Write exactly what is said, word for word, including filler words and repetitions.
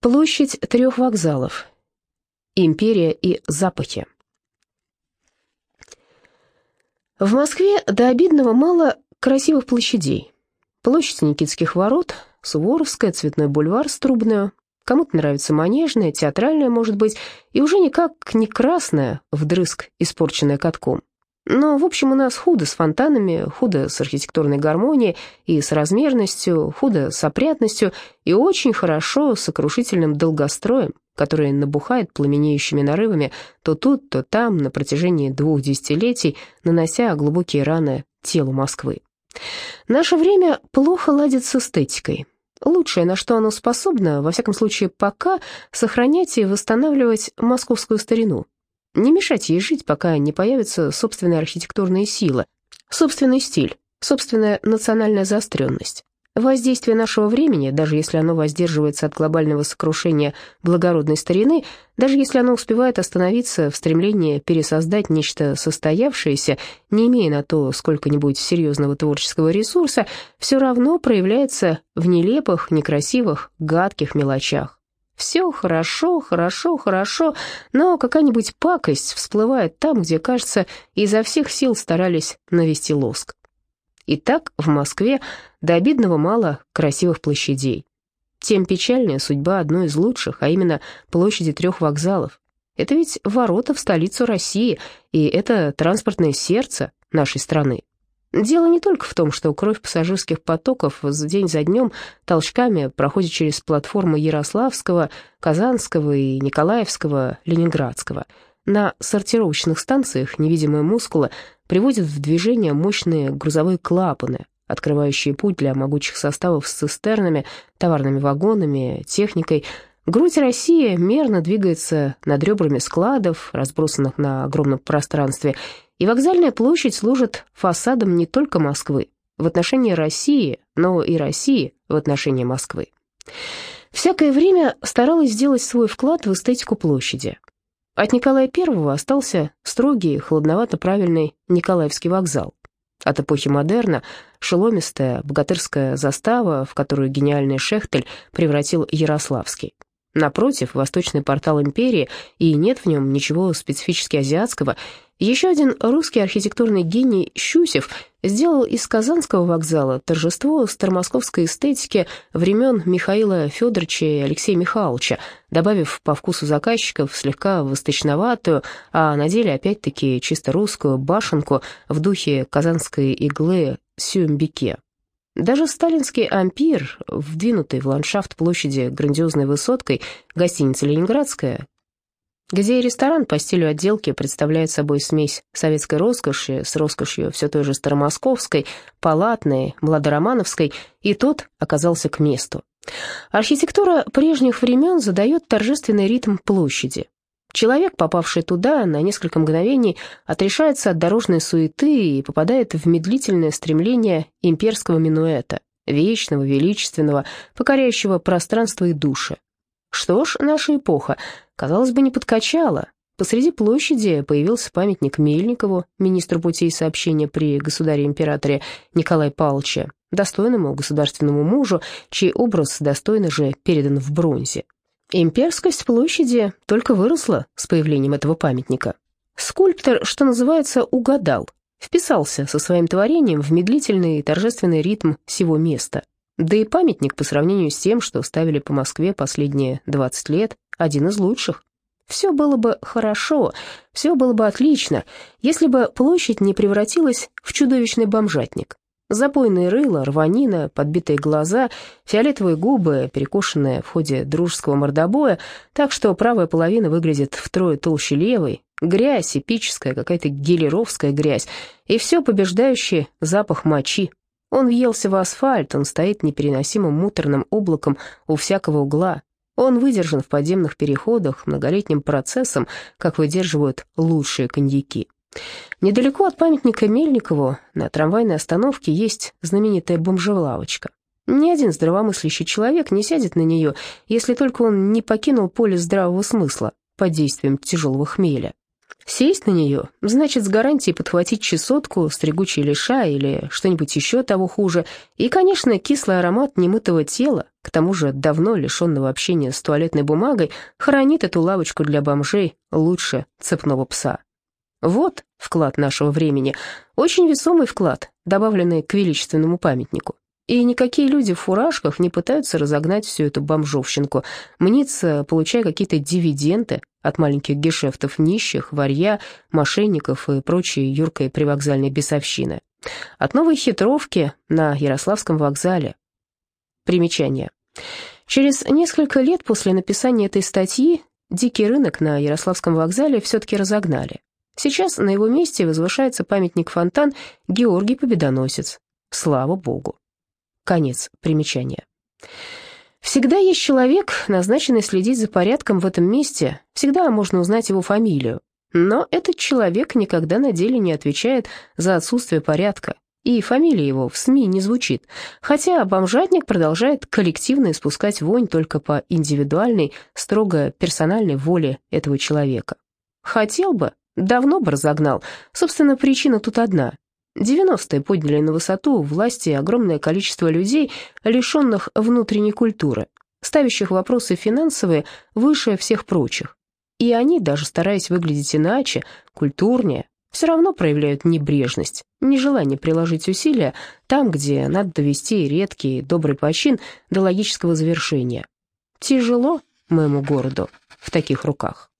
Площадь трех вокзалов. Империя и запахи. В Москве до обидного мало красивых площадей. Площадь Никитских ворот, Суворовская, Цветной бульвар с Трубную. Кому-то нравится Манежная, Театральная, может быть, и уже никак не красная, вдрызг испорченная катком. Но, в общем, у нас худо с фонтанами, худо с архитектурной гармонией и с размерностью, худо с опрятностью и очень хорошо с сокрушительным долгостроем, который набухает пламенеющими нарывами то тут, то там на протяжении двух десятилетий, нанося глубокие раны телу Москвы. Наше время плохо ладит с эстетикой. Лучшее, на что оно способно, во всяком случае пока, сохранять и восстанавливать московскую старину. Не мешать ей жить, пока не появится собственная архитектурная сила, собственный стиль, собственная национальная заостренность. Воздействие нашего времени, даже если оно воздерживается от глобального сокрушения благородной старины, даже если оно успевает остановиться в стремлении пересоздать нечто состоявшееся, не имея на то сколько-нибудь серьезного творческого ресурса, все равно проявляется в нелепых, некрасивых, гадких мелочах. Все хорошо, хорошо, хорошо, но какая-нибудь пакость всплывает там, где, кажется, изо всех сил старались навести лоск. Итак, в Москве до обидного мало красивых площадей. Тем печальнее судьба одной из лучших, а именно площади трех вокзалов. Это ведь ворота в столицу России, и это транспортное сердце нашей страны. Дело не только в том, что кровь пассажирских потоков день за днем толчками проходит через платформы Ярославского, Казанского и Николаевского, Ленинградского. На сортировочных станциях невидимые мускулы приводят в движение мощные грузовые клапаны, открывающие путь для могучих составов с цистернами, товарными вагонами, техникой. Грудь России мерно двигается над ребрами складов, разбросанных на огромном пространстве, и вокзальная площадь служит фасадом не только Москвы в отношении России, но и России в отношении Москвы. Всякое время старалась сделать свой вклад в эстетику площади. От Николая Первого остался строгий, хладновато-правильный Николаевский вокзал. От эпохи модерна шеломистая богатырская застава, в которую гениальный Шехтель превратил Ярославский. Напротив, восточный портал империи, и нет в нем ничего специфически азиатского. Еще один русский архитектурный гений Щусев сделал из Казанского вокзала торжество старомосковской эстетики времен Михаила Федоровича и Алексея Михайловича, добавив по вкусу заказчиков слегка восточноватую, а на деле опять-таки чисто русскую башенку в духе казанской иглы Сюмбике. Даже сталинский ампир, вдвинутый в ландшафт площади грандиозной высоткой, гостиница «Ленинградская», где и ресторан по стилю отделки представляет собой смесь советской роскоши с роскошью все той же старомосковской, палатной, младоромановской, и тот оказался к месту. Архитектура прежних времен задает торжественный ритм площади. Человек, попавший туда, на несколько мгновений отрешается от дорожной суеты и попадает в медлительное стремление имперского минуэта, вечного, величественного, покоряющего пространство и души. Что ж, наша эпоха, казалось бы, не подкачала. Посреди площади появился памятник Мельникову, министру путей сообщения при государе-императоре Николае Павловиче, достойному государственному мужу, чей образ достойно же передан в бронзе. Имперскость площади только выросла с появлением этого памятника. Скульптор, что называется, угадал, вписался со своим творением в медлительный и торжественный ритм сего места. Да и памятник по сравнению с тем, что ставили по Москве последние двадцать лет, один из лучших. Все было бы хорошо, все было бы отлично, если бы площадь не превратилась в чудовищный бомжатник. Запойные рыла, рванина, подбитые глаза, фиолетовые губы, перекошенные в ходе дружеского мордобоя, так что правая половина выглядит втрое толще левой, грязь эпическая, какая-то гелеровская грязь, и все побеждающий запах мочи. Он въелся в асфальт, он стоит непереносимым муторным облаком у всякого угла. Он выдержан в подземных переходах многолетним процессом, как выдерживают лучшие коньяки. Недалеко от памятника Мельникову на трамвайной остановке есть знаменитая бомжелавочка. Ни один здравомыслящий человек не сядет на нее, если только он не покинул поле здравого смысла под действием тяжелого хмеля. Сесть на нее значит с гарантией подхватить чесотку, стригучий лиша или что-нибудь еще того хуже. И, конечно, кислый аромат немытого тела, к тому же давно лишенного общения с туалетной бумагой, хранит эту лавочку для бомжей лучше цепного пса. Вот вклад нашего времени, очень весомый вклад, добавленный к величественному памятнику. И никакие люди в фуражках не пытаются разогнать всю эту бомжовщинку, мнится, получая какие-то дивиденды от маленьких гешефтов нищих, варья, мошенников и прочей юркой привокзальной бесовщины. От новой хитровки на Ярославском вокзале. Примечание. Через несколько лет после написания этой статьи дикий рынок на Ярославском вокзале все-таки разогнали. Сейчас на его месте возвышается памятник-фонтан Георгий Победоносец. Слава Богу. Конец примечания. Всегда есть человек, назначенный следить за порядком в этом месте, всегда можно узнать его фамилию. Но этот человек никогда на деле не отвечает за отсутствие порядка, и фамилия его в СМИ не звучит, хотя бомжатник продолжает коллективно испускать вонь только по индивидуальной, строго персональной воле этого человека. Хотел бы, давно бы разогнал, собственно, причина тут одна. девяностые подняли на высоту власти огромное количество людей, лишенных внутренней культуры, ставящих вопросы финансовые выше всех прочих. И они, даже стараясь выглядеть иначе, культурнее, все равно проявляют небрежность, нежелание приложить усилия там, где надо довести редкий добрый почин до логического завершения. Тяжело моему городу в таких руках.